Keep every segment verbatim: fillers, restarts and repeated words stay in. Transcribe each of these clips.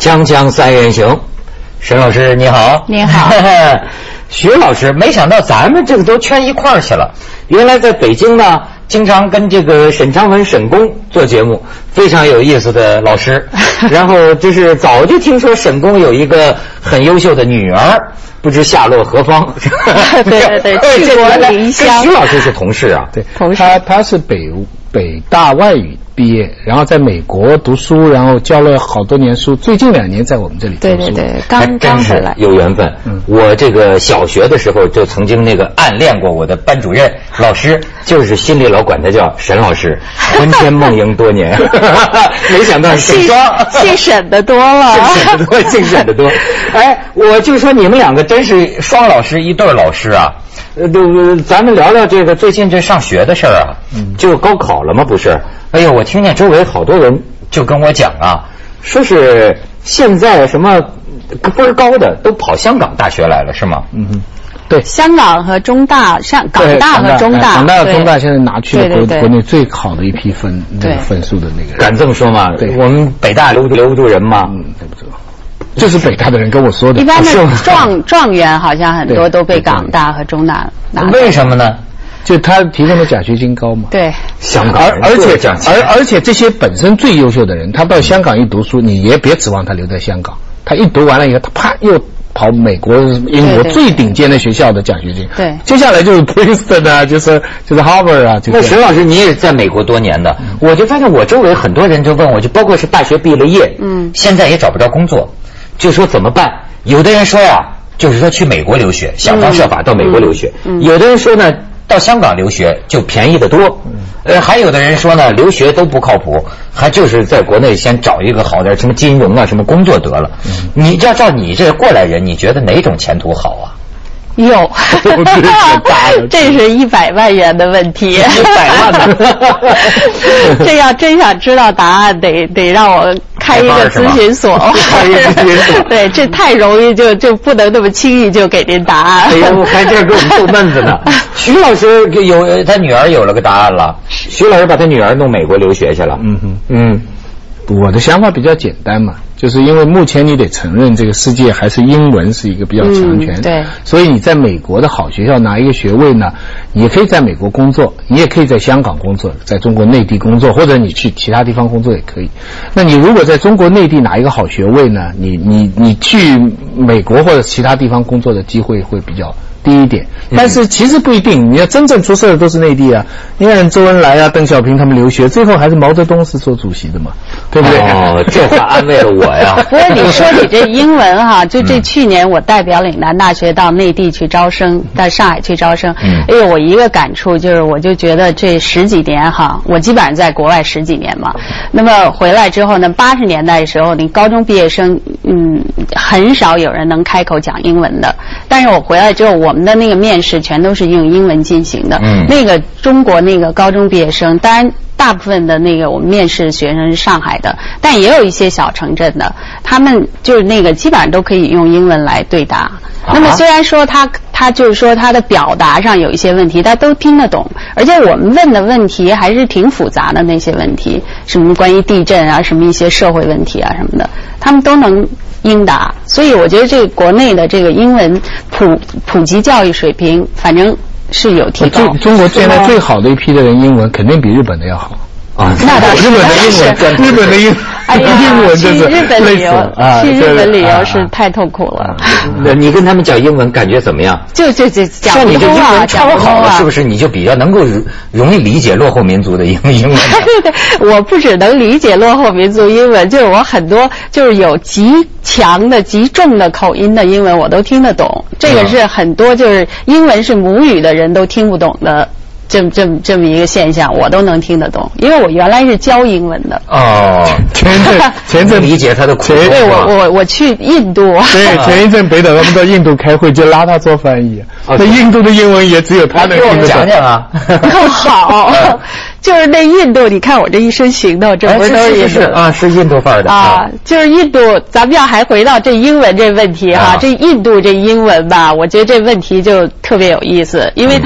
锵锵三人行，沈老师你好。 你好。 徐老师，没想到咱们这个都圈一块儿去了。原来在北京呢，经常跟这个沈昌文沈公做节目，非常有意思的老师。然后就是早就听说沈公有一个很优秀的女儿，不知下落何方。 对对对，去国临乡。 徐老师是同事啊， 对，他他是北北大外语毕业，然后在美国读书，然后教了好多年书，最近两年在我们这里读书。 对对对，刚刚回来。 有缘分。嗯，我这个小学的时候就曾经那个暗恋过我的班主任老师，就是心里老管他叫沈老师，魂牵梦萦多年。没想到沈双姓沈的多了， 姓沈的多，姓沈的多。哎，我就说你们两个真是双老师一对老师啊。呃，都咱们聊聊这个最近这上学的事儿啊，嗯，就高考了吗？不是？哎呦，我听见周围好多人就跟我讲啊，说是现在什么分高的都跑香港大学来了，是吗？ 嗯哼，对， 香港和中大，上港大和中大， 港大和中大现在拿去了国国内最好的一批分那个分数的那个人， 敢这么说吗？ 对， 我们北大留留不住人吗？ 嗯，对不住。就是北大的人跟我说的。 一般的状状元好像很多都被港大和中大拿。 为什么呢？ 就他提供的奖学金高嘛。 对， 香港而而且而而且这些本身最优秀的人，他到香港一读书，你也别指望他留在香港。他一读完了以后，他啪又跑美国、英国最顶尖的学校的奖学金。 对， 接下来就是 Princeton 啊，就是就是 Harvard 啊。 那沈老师，你也是在美国多年的，我就发现我周围很多人就问我，就包括是大学毕了业，嗯，现在也找不着工作。就说怎么办？有的人说呀、啊，就是说去美国留学，想方设法到美国留学；嗯嗯、有的人说呢，到香港留学就便宜得多。呃，还有的人说呢，留学都不靠谱，还就是在国内先找一个好点什么金融啊什么工作得了。嗯、你要照你这过来人，你觉得哪种前途好啊？ 有，这是一百万元的问题。一百万的， 这要真想知道答案，得得让我开一个咨询所。 开一个咨询所， 对，这太容易就就不能那么轻易就给您答案。 哎呀，我还这给我们逗闷子呢。徐老师有他女儿有了个答案了，徐老师把他女儿弄美国留学去了。 嗯哼，嗯。我的想法比较简单嘛，就是因为目前你得承认这个世界还是英文是一个比较强权， 嗯、对， 所以你在美国的好学校拿一个学位呢，你也可以在美国工作，你也可以在香港工作，在中国内地工作，或者你去其他地方工作也可以。那你如果在中国内地拿一个好学位呢，你你你去美国或者其他地方工作的机会会比较低一点，但是其实不一定，你要真正出事的都是内地啊。你看周恩来啊、邓小平他们留学，最后还是毛泽东是做主席的嘛，对不对？ 哦，这话安慰了我呀。 不过你说你这英文哈，就这去年我代表岭南大学到内地去招生，到上海去招生，嗯，哎呦，我一个感触就是，我就觉得这十几年哈，我基本上在国外十几年嘛，那么回来之后呢，八十年代的时候，你高中毕业生，嗯，很少有人能开口讲英文的，但是我回来之后，我我们的那个面试全都是用英文进行的。嗯，那个中国那个高中毕业生，当然大部分的那个我们面试学生是上海的，但也有一些小城镇的，他们就是那个基本上都可以用英文来对答。啊、那么虽然说他他就是说他的表达上有一些问题，他都听得懂，而且我们问的问题还是挺复杂的，那些问题，什么关于地震啊，什么一些社会问题啊什么的，他们都能应答。所以我觉得这个国内的这个英文普普及教育水平，反正是有提高。 中国现在最好的一批的人，英文肯定比日本的要好。 啊， 那倒是日本的英文，日本的英， 哎呀， 英文真是去日本旅游啊， 去日本旅游是太痛苦了。 那你跟他们讲英文感觉怎么样？ 就就就讲像你这英文超好了，是不是你就比较能够容易理解落后民族的英英文？ 对对，我不只能理解落后民族英文，就是我很多就是有极强的、极重的口音的英文我都听得懂。这个是很多就是英文是母语的人都听不懂的。这么这么这么一个现象，我都能听得懂，因为我原来是教英文的。 哦， 前一阵前一阵理解他的苦。 对，我我我去印度。 对，前一阵北岛他们到印度开会，就拉他做翻译。那印度的英文也只有他能听得懂。 讲讲啊。 好，就是那印度，你看我这一身行头，这不是都是印度啊？是印度范儿的啊，就是印度。咱们要还回到这英文这问题哈，这印度这英文吧，我觉得这问题就特别有意思，因为他们。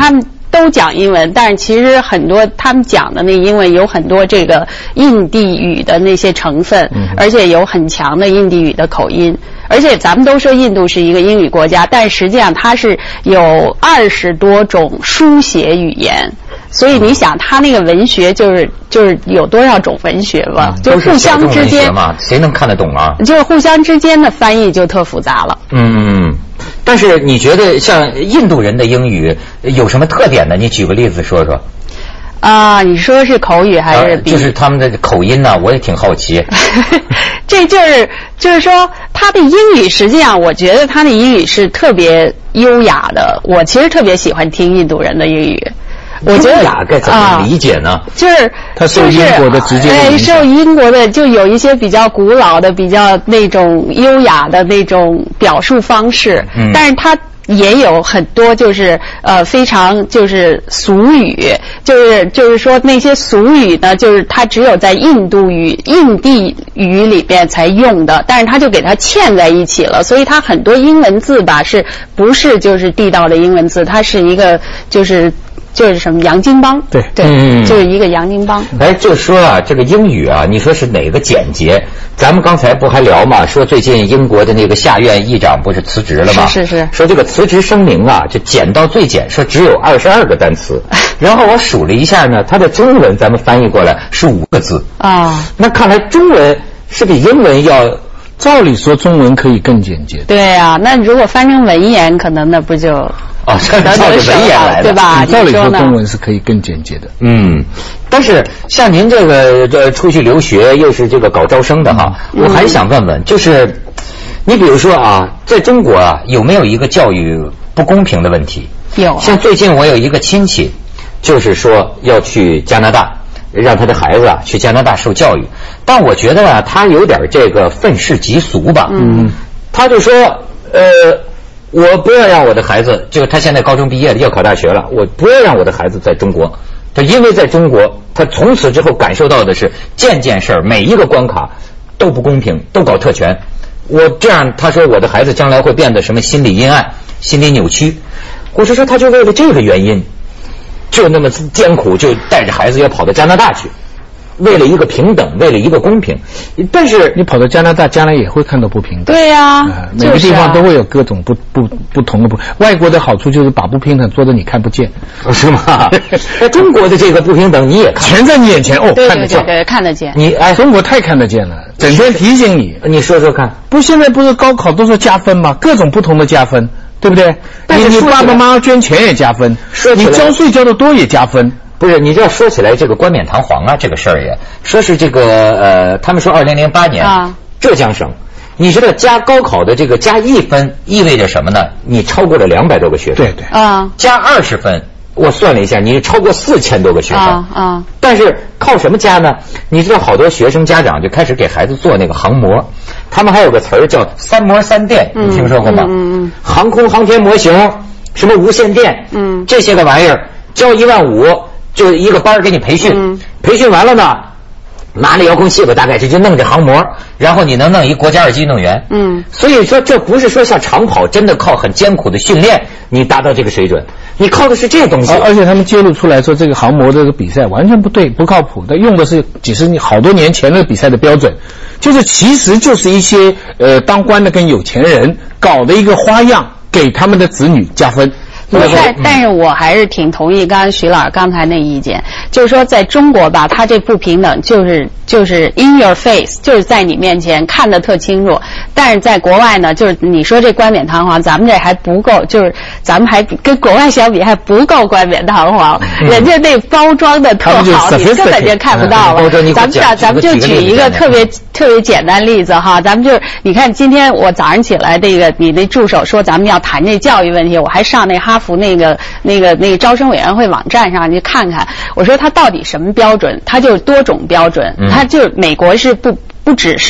都讲英文，但是其实很多他们讲的那英文有很多这个印地语的那些成分，嗯、而且有很强的印地语的口音。而且咱们都说印度是一个英语国家，但实际上它是有二十多种书写语言。所以你想，他那个文学就是就是有多少种文学吧？ 嗯、 就是互相之间嘛，谁能看得懂啊？ 就是互相之间的翻译就特复杂了。 嗯嗯。但是你觉得像印度人的英语有什么特点呢？你举个例子说说。 啊、呃，你说是口语还是、呃？ 就是他们的口音呢、啊，我也挺好奇。 这就是就是说，他的英语实际上，我觉得他的英语是特别优雅的。我其实特别喜欢听印度人的英语。我觉得雅该怎么理解呢？ 啊、就是他受英国的直接哎，受英国的就有一些比较古老的、比较那种优雅的那种表述方式，嗯、但是他也有很多就是呃非常就是俗语，就是就是说那些俗语呢，就是他只有在印度语、印地语里边才用的，但是他就给它嵌在一起了，所以他很多英文字吧，是不是就是地道的英文字？它是一个就是。就是什么洋泾浜， 对对、嗯，就是一个洋泾浜。 哎，就说啊，这个英语啊，你说是哪个简洁？咱们刚才不还聊嘛，说最近英国的那个下院议长不是辞职了吗？ 是是是。 说这个辞职声明啊，就简到最简，说只有二十二个单词。然后我数了一下呢，它的中文咱们翻译过来是五个字啊。那看来中文是比英文要。 照理说中文可以更简洁。 对啊，那如果翻成文言，可能那不就哦，照着文言来的， 对吧？ 照理说中文是可以更简洁的。 嗯，但是像您这个这出去留学，又是这个搞招生的哈，嗯、我还想问问，就是你比如说啊，在中国啊，有没有一个教育不公平的问题？ 有、啊。 像最近我有一个亲戚，就是说要去加拿大。让他的孩子啊去加拿大受教育，但我觉得啊，他有点这个愤世嫉俗吧。嗯，他就说，呃，我不要让我的孩子，就是他现在高中毕业了，要考大学了，我不要让我的孩子在中国。他因为在中国，他从此之后感受到的是件件事儿，每一个关卡都不公平，都搞特权。我这样，他说我的孩子将来会变得什么心理阴暗、心理扭曲。我就说他就为了这个原因。就那么艰苦，就带着孩子要跑到加拿大去，为了一个平等，为了一个公平。但是你跑到加拿大，将来也会看到不平等。 对呀、啊呃，每个地方都会有各种不不不同的不。外国的好处就是把不平等做的你看不见， 是吗？中国的这个不平等你也看， 全在你眼前哦， 对对对对看得见， 对看得见。 你哎，中国太看得见了，整天提醒你。 你说说看， 不，现在不是高考都是加分吗？各种不同的加分。对不对？你你爸爸妈妈捐钱也加分，你交税交的多也加分。 不是，你这要说起来这个冠冕堂皇啊，这个事儿也说是这个呃，他们说二零零八年、啊、浙江省，你知道加高考的这个加一分意味着什么呢？你超过了两百多个学生。 对对啊， 加二十分。我算了一下，你超过四千多个学生啊啊！ 但是靠什么加呢？你知道，好多学生家长就开始给孩子做那个航模，他们还有个词儿叫三模三电，你听说过吗？ 嗯嗯。 航空航天模型，什么无线电，嗯，这些个玩意儿，交一万五就一个班儿给你培训，嗯、培训完了呢，拿着遥控器吧，大概这就弄这航模，然后你能弄一国家二级运动员，嗯，所以说这不是说像长跑真的靠很艰苦的训练你达到这个水准。你靠的是这东西， 而且他们揭露出来说，这个航模这个比赛完全不对，不靠谱的，用的是几十年、好多年前的比赛的标准，就是其实就是一些呃当官的跟有钱人搞的一个花样，给他们的子女加分。 但但是我还是挺同意刚刚徐老师刚才那意见，就是说在中国吧，他这不平等就是就是 in your face， 就是在你面前看得特清楚。但是在国外呢，就是你说这冠冕堂皇，咱们这还不够，就是咱们还跟国外相比还不够冠冕堂皇，嗯、人家那包装的特好，你根本就看不到了。嗯、咱们这咱们就举一个特别特别简单例子哈，咱们就你看今天我早上起来，这个你那助手说咱们要谈这教育问题，我还上那哈。服那个那个那个招生委员会网站上去看看，我说他到底什么标准？他就是多种标准，嗯、他就是美国是不不只是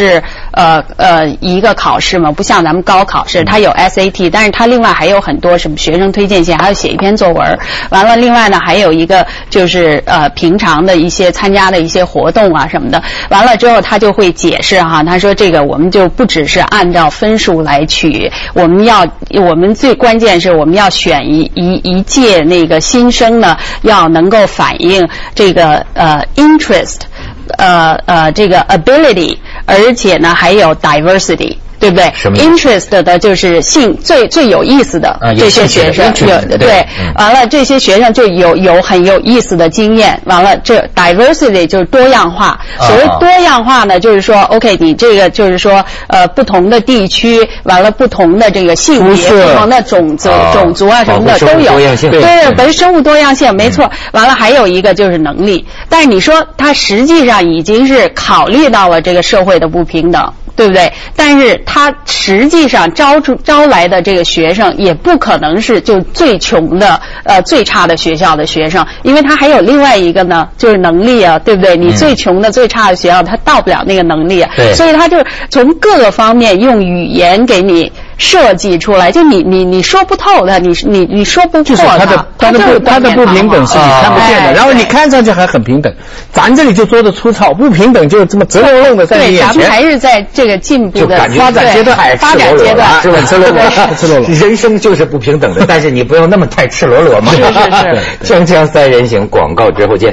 呃呃一个考试嘛，不像咱们高考试，它有 S A T， 但是它另外还有很多什么学生推荐信，还要写一篇作文。完了，另外呢还有一个就是呃平常的一些参加的一些活动啊什么的。完了之后他就会解释哈，他说这个我们就不只是按照分数来取，我们要我们最关键是我们要选一一一届那个新生呢，要能够反映这个呃 interest， 呃呃这个 ability， 而且呢还有 diversity。对不对？ 什么 interest 的就是性最最有意思的这些学生，有对，完了这些学生就有有很有意思的经验。完了，这 diversity 就是多样化。所谓多样化呢，就是说 ，OK， 你这个就是说，呃，不同的地区，完了不同的这个性别、不同的种族、种族啊什么的都有。对，本生物多样性没错。完了还有一个就是能力，但是你说它实际上已经是考虑到了这个社会的不平等。对不对？但是他实际上招出招来的这个学生也不可能是就最穷的呃最差的学校的学生，因为他还有另外一个呢，就是能力啊，对不对？你最穷的、嗯、最差的学校，他到不了那个能力啊，所以他就是从各个方面用语言给你设计出来，就你你你说不透的，你你你说不破它，就是他的他的不他的不平等是你看不见的，然后你看上去还很平等，咱这里就做的粗糙，不平等就这么直愣愣的在你眼前。 对，咱们还是在这个进步的发展阶段， 发展阶段是吧？赤裸裸，赤裸裸，人生就是不平等的，但是你不用那么太赤裸裸嘛。 是是是。 锵锵三人行，广告之后见。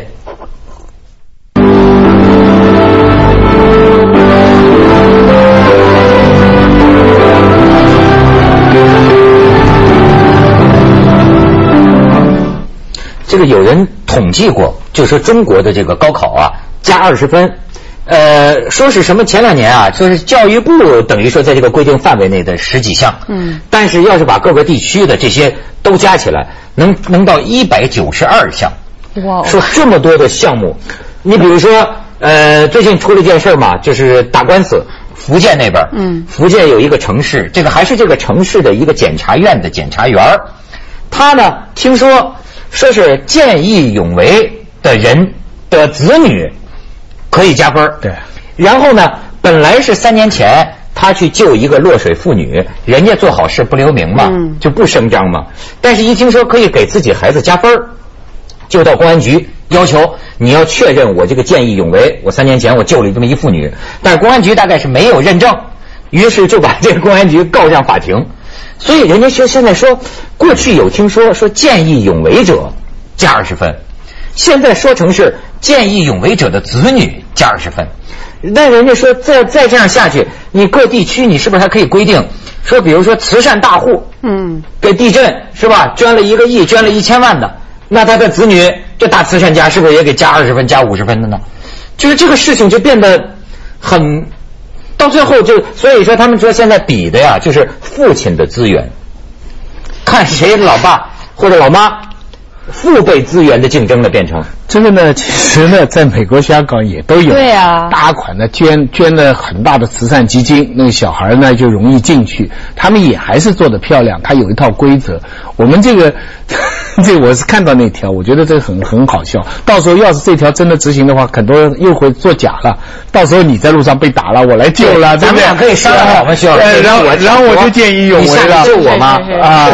这个有人统计过，就说中国的这个高考啊，加二十分。呃，说是什么？前两年啊，说是教育部等于说在这个规定范围内的十几项，嗯，但是要是把各个地区的这些都加起来，能能到一百九十二项。哇！说这么多的项目，你比如说，呃，最近出了一件事嘛，就是打官司，福建那边，嗯，福建有一个城市，这个还是这个城市的一个检察院的检察员，他呢听说说是见义勇为的人的子女可以加分。 对， 然后呢，本来是三年前他去救一个落水妇女，人家做好事不留名嘛，嗯、就不声张嘛。但是一听说可以给自己孩子加分，就到公安局要求你要确认我这个见义勇为，我三年前我救了这么一妇女，但是公安局大概是没有认证，于是就把这个公安局告上法庭。所以人家说现在说，过去有听说说见义勇为者加二十分，现在说成是见义勇为者的子女加二十分。那人家说再再这样下去，你各地区你是不是还可以规定说，比如说慈善大户，嗯，给地震是吧，捐了一个亿，捐了一千万的，那他的子女这大慈善家是不是也给加二十分、加五十分的呢？就是这个事情就变得很，到最后就所以说他们说现在比的呀，就是父亲的资源，看谁老爸或者老妈父辈资源的竞争的变成。 这个呢，其实呢，在美国、香港也都有。 对啊， 大款的捐捐了很大的慈善基金，那个小孩呢就容易进去。他们也还是做得漂亮，他有一套规则。我们这个，这我是看到那条，我觉得这个很很好笑。到时候要是这条真的执行的话，很多人又会作假了。到时候你在路上被打了，我来救了，对不对？ 咱们俩可以商量，我们需要。 然后然后我就见义勇为了， 救我吗？ 啊。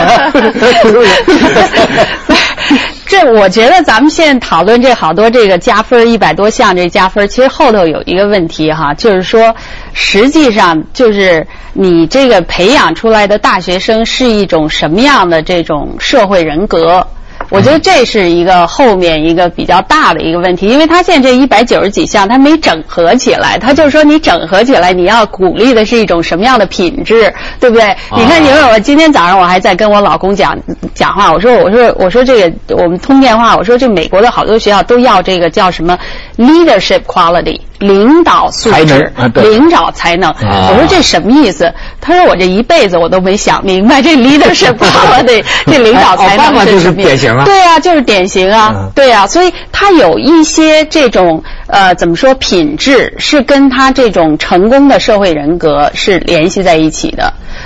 这我觉得咱们现在讨论这好多这个加分一百多项这加分，其实后头有一个问题哈，就是说实际上就是你这个培养出来的大学生是一种什么样的这种社会人格。我觉得这是一个后面一个比较大的一个问题，因为他现在这一百九十几项他没整合起来，他就是说你整合起来你要鼓励的是一种什么样的品质，对不对？啊、你看，因为我今天早上我还在跟我老公讲讲话，我说我说我说这个我们通电话，我说这美国的好多学校都要这个叫什么 leadership quality。领导素质， 啊、 领导才能。啊、我说这什么意思？他说我这一辈子我都没想明白，这 leadership quality 这领导才能是什么？就是典型啊。 对啊，就是典型啊。嗯、对啊，所以他有一些这种呃怎么说品质是跟他这种成功的社会人格是联系在一起的。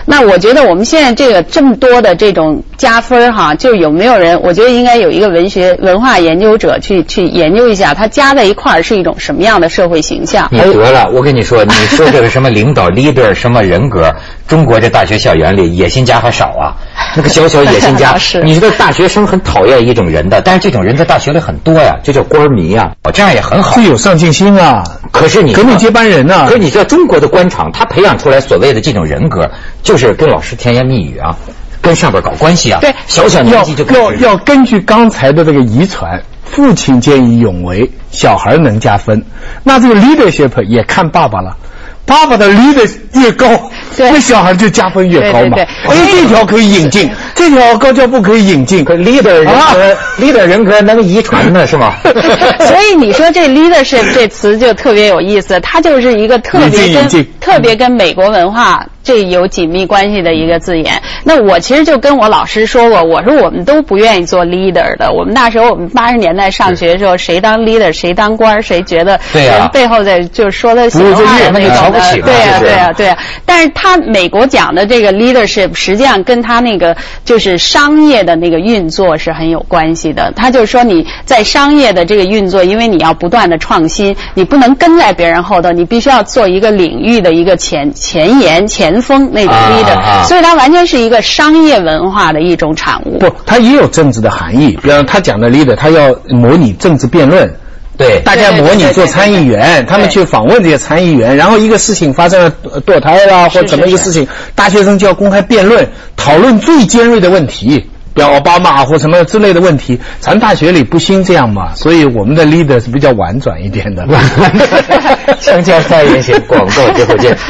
那我觉得我们现在这个这么多的这种加分哈，就有没有人？我觉得应该有一个文学文化研究者去去研究一下，它加在一块儿是一种什么样的社会形象。 你得了，我跟你说，你说这个什么领导 leader 什么人格，中国这大学校园里野心家还少啊。那个小小野心家，你知道大学生很讨厌一种人的，但是这种人在大学里很多呀，就叫官迷啊。哦，这样也很好， 是有上进心啊。 可是你革命接班人啊。 可是你知道中国的官场，他培养出来所谓的这种人格，就是跟老师甜言蜜语啊，跟上边搞关系啊。 对， 小小年纪就要要要根据刚才的这个遗传，父亲见义勇为，小孩能加分。那这个 leadership 也看爸爸了。爸爸的 leader 越高，那小孩就加分越高嘛。哎，这条可以引进，这条高教部可以引进。 可 leader 人格、啊、，leader 人格能遗传呢，是吗？ 所以你说这 leadership 这词就特别有意思，它就是一个特别跟特别跟美国文化这有紧密关系的一个字眼。那我其实就跟我老师说过，我说我们都不愿意做 leader 的。我们那时候我们八十年代上学的时候，谁当 leader 谁当官，谁觉得人背后在就是说的闲话的那种。对呀，对呀，对呀。但是他美国讲的这个 leadership， 实际上跟他那个就是商业的那个运作是很有关系的。他就是说你在商业的这个运作，因为你要不断的创新，你不能跟在别人后头，你必须要做一个领域的一个前前沿前锋那种 leader，啊啊、所以它完全是一个商业文化的一种产物。 不，它也有政治的含义。比方他讲的 leader， 他要模拟政治辩论。 对， 大家模拟做参议员，他们去访问这些参议员，然后一个事情发生了堕胎啦，或者怎么一个事情，大学生就要公开辩论，讨论最尖锐的问题，比如奥巴马或什么之类的问题。咱大学里不兴这样嘛，所以我们的 leader 是比较婉转一点的。 锵锵三人行，广告之后见。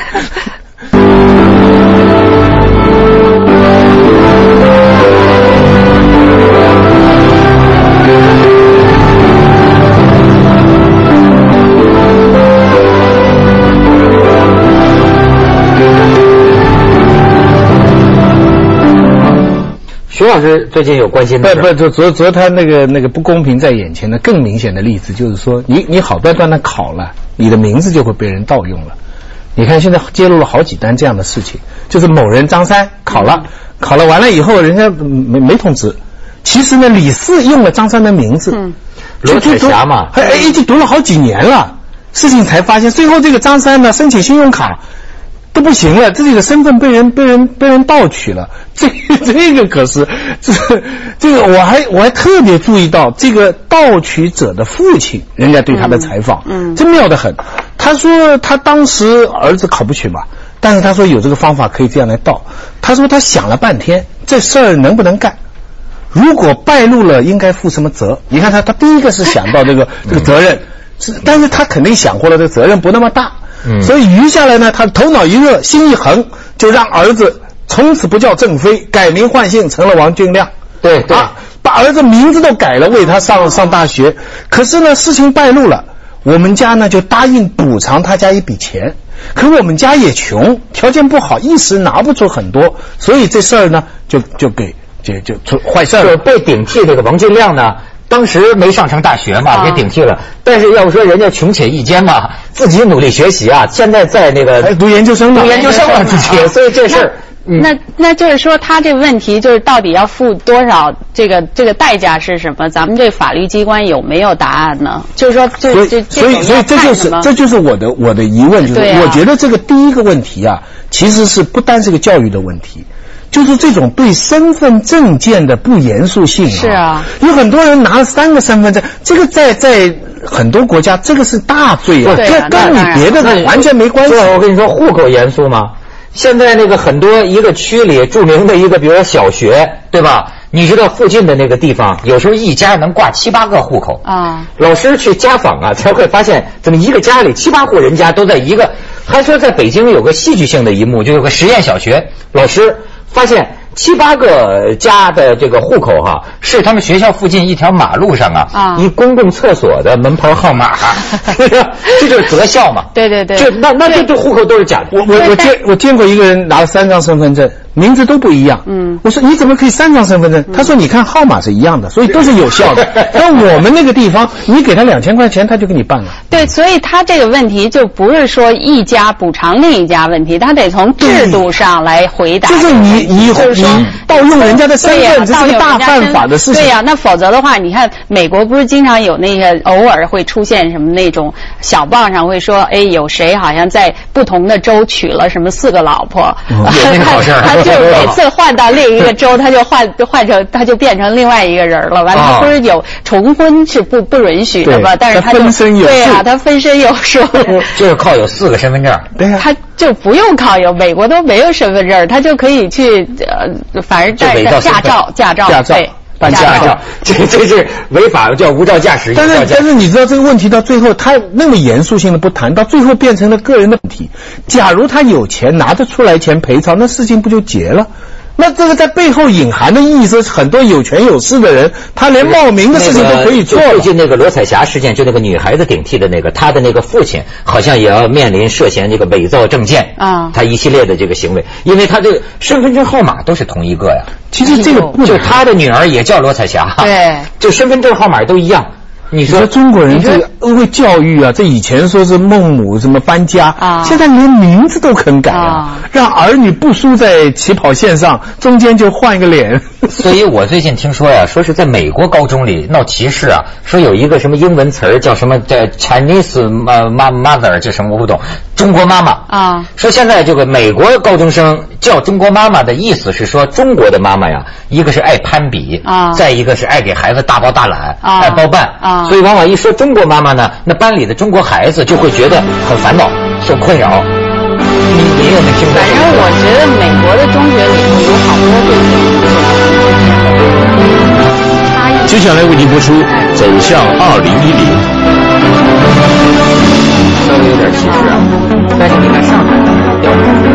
徐老师最近有关心的？ 不不，昨昨昨他那个那个不公平在眼前的更明显的例子就是说，你你好端端的考了，你的名字就会被人盗用了。你看现在揭露了好几单这样的事情，就是某人张三考了，考了完了以后，人家没没通知，其实呢李四用了张三的名字， 嗯，罗彩霞嘛， 还哎已经读了好几年了，事情才发现，最后这个张三呢申请信用卡。都不行了，自己的身份被人被人被人盗取了，这这个可是这这个我还我还特别注意到这个盗取者的父亲，人家对他的采访，嗯，真妙得很。他说他当时儿子考不取嘛，但是他说有这个方法可以这样来盗。他说他想了半天，这事儿能不能干？如果败露了，应该负什么责？你看他他第一个是想到这个这个责任，是但是他肯定想过了，这个责任不那么大。嗯，所以余下来呢，他头脑一热，心一横，就让儿子从此不叫郑飞，改名换姓成了王俊亮。 对对、啊， 把儿子名字都改了，为他上上大学。可是呢，事情败露了，我们家呢就答应补偿他家一笔钱。可我们家也穷，条件不好，一时拿不出很多，所以这事儿呢，就就给就就出坏事了。 就被顶替这个王俊亮呢。当时没上成大学嘛，给顶替了。但是要不说人家穷且益坚嘛，自己努力学习啊，现在在那个读研究生了， 读研究生了自己，所以这事儿。 那那就是说，他这个问题就是到底要付多少这个这个代价是什么？咱们这法律机关有没有答案呢？就是说，就所以所以所以这就是这就是我的我的疑问，就是、啊、我觉得这个第一个问题啊，其实是不单是个教育的问题。就是这种对身份证件的不严肃性啊， 是啊， 有很多人拿了三个身份证，这个在在很多国家这个是大罪啊，这跟你别的完全没关系。 我跟你说，户口严肃吗？现在那个很多一个区里著名的一个，比如说小学，对吧？你知道附近的那个地方，有时候一家能挂七八个户口啊。老师去家访啊，才会发现怎么一个家里七八户人家都在一个。还说在北京有个戏剧性的一幕，就有个实验小学，老师发现七八个家的这个户口哈，是他们学校附近一条马路上啊，啊一公共厕所的门牌号码，这就是择校嘛。 对对对， 这那那这这户口都是假的。 我我我见我见过一个人拿了三张身份证，名字都不一样。嗯，我说你怎么可以三张身份证？他说你看号码是一样的，所以都是有效的。但我们那个地方，你给他两千块钱，他就给你办了。 对，所以他这个问题就不是说一家补偿另一家问题，他得从制度上来回答。 就是你你就是说盗用人家的身份，这是个大犯法的事情。 对呀、啊，那否则的话，你看美国不是经常有那个偶尔会出现什么那种小报上会说，哎，有谁好像在不同的州娶了什么四个老婆， 嗯、有那个好事儿。 他就每次换到另一个州，他就换换成他就变成另外一个人了。完了，他不是有重婚是不不允许的吧？但是他就分身有对呀、啊，他分身有术， 就是靠有四个身份证。 对呀、啊， 他就不用靠有，美国都没有身份证，他就可以去呃，反正带着驾照，驾照， 驾照。 对办驾照， 这这是违法，叫无照驾驶。 但是但是你知道这个问题到最后，他那么严肃性的不谈，到最后变成了个人的问题。假如他有钱拿得出来钱赔偿，那事情不就结了？那这个在背后隐含的意义是，很多有权有势的人，他连冒名的事情都可以做了。 最近那个罗彩霞事件，就那个女孩子顶替的那个，她的那个父亲好像也要面临涉嫌这个伪造证件啊，他一系列的这个行为，因为他这个身份证号码都是同一个呀。 其实这个不就他的女儿也叫罗彩霞， 对， 就身份证号码都一样。你说中国人这个为教育啊，这以前说是孟母什么搬家啊，现在连名字都肯改啊，让儿女不输在起跑线上，中间就换一个脸。 所以我最近听说呀，说是在美国高中里闹歧视啊，说有一个什么英文词儿叫什么叫 Chinese mother， 这什么我不懂，中国妈妈啊。说现在这个美国高中生叫中国妈妈的意思是说，中国的妈妈呀，一个是爱攀比啊，再一个是爱给孩子大包大揽，啊、爱包办啊。所以往往一说中国妈妈呢，那班里的中国孩子就会觉得很烦恼，受困扰。你你有没有听过？ 反正我觉得美国的中学里头有好多对这接下来为您播出《走向二零一零》。 稍微有点歧视啊，但是你看上海调查。